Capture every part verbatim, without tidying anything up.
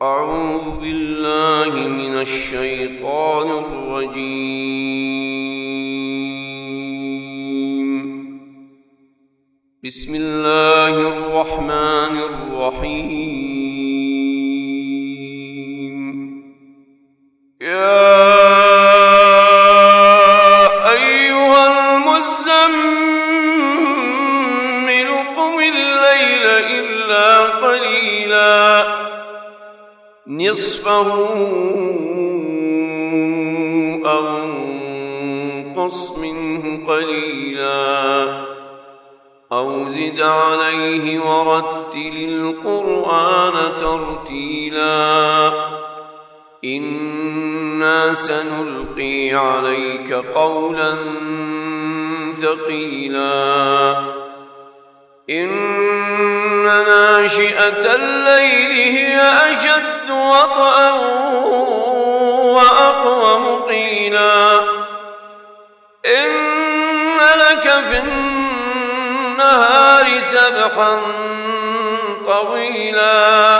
أعوذ بالله من الشيطان الرجيم. بسم الله الرحمن الرحيم. يا أيها المزمل قم الليل إلا قليلا نصفه أو انقص منه قليلا أو زد عليه ورتل القرآن ترتيلا إنا سنلقي عليك قولا ثقيلا إن ناشئة الليل هي أشد وطئا وأقوم قيلا إن لك في النهار سبحا طويلا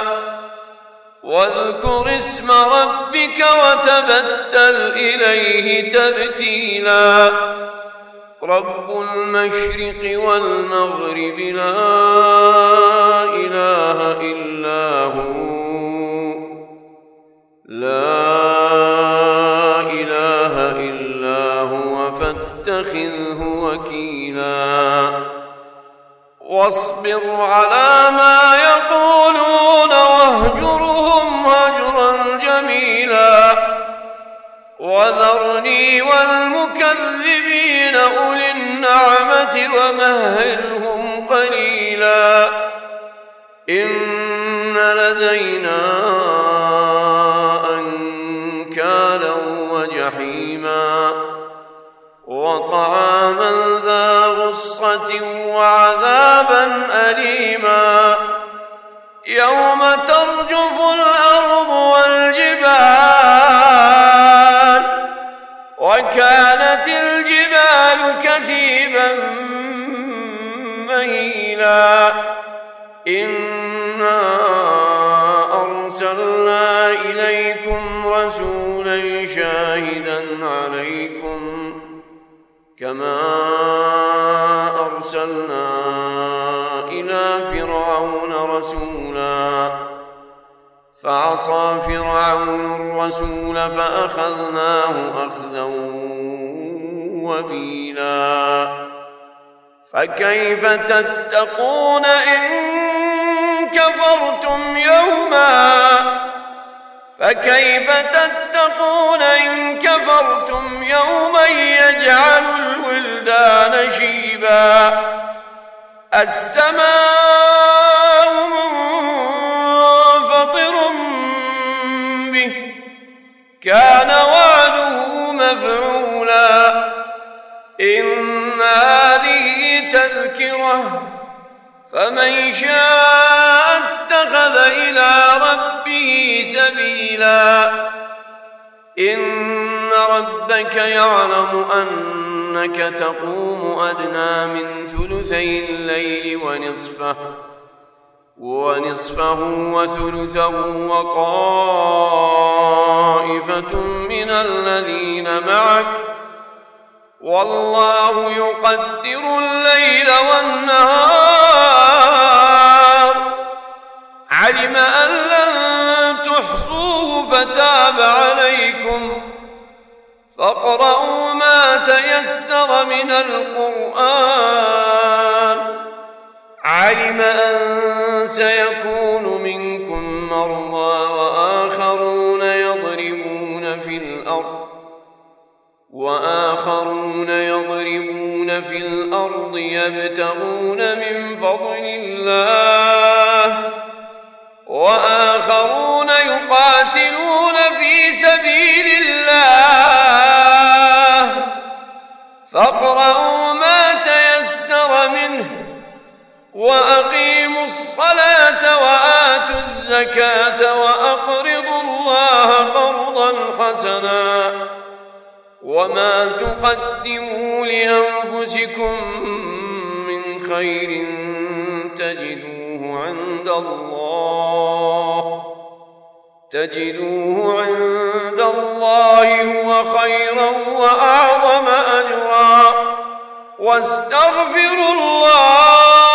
واذكر اسم ربك وتبتل إليه تبتيلا رب المشرق والمغرب لا إله إلا هو لا إله إلا هو فاتخذه وكيلا واصبر على ما يقولون واهجرهم هجرا جميلا وذرني والمكذبين أولي النعمة ومهلهم قليلا إن لدينا أنكالا وجحيما وطعاما ذا غصة وعذابا أليما يوم ترجف الأرض والجبال وكانت الجبال كثيبا مهيلا إنا أرسلنا إليكم رسولا شاهدا عليكم كما أرسلنا إلى فرعون رسولا فعصى فرعون الرسول فأخذناه أخذا وبيلا فكيف تتقون إن كفرتم يوما فكيف تتقون إن كفرتم يوما يجعل الولدان شيبا السماء منفطر به كان وعده مفعولا إن هذه تذكرة فمن شاء اتخذ إلى ربه سبيلا إن ربك يعلم أنك تقوم أدنى من ثلثي الليل ونصفه ونصفه وثلثه وطائفة من الذين معك والله يقدر الليل والنهار علم أن لن تحصوه فتاب عليكم فاقرؤوا ما تيسر من القرآن علم أن سيكون منكم مرضى وآخرون يضربون في الأرض وآخرون يضربون في الأرض يبتغون من فضل الله وآخرون يقاتلون في سبيل الله فاقرؤوا ما تيسر منه وأقيموا الصلاة وآتوا الزكاة وأقرضوا الله قرضا حسنا وما تقدموا لأنفسكم من خير تجدوه عند الله تجدوه عند الله هو خيرا وأعظم أجرا. واستغفروا الله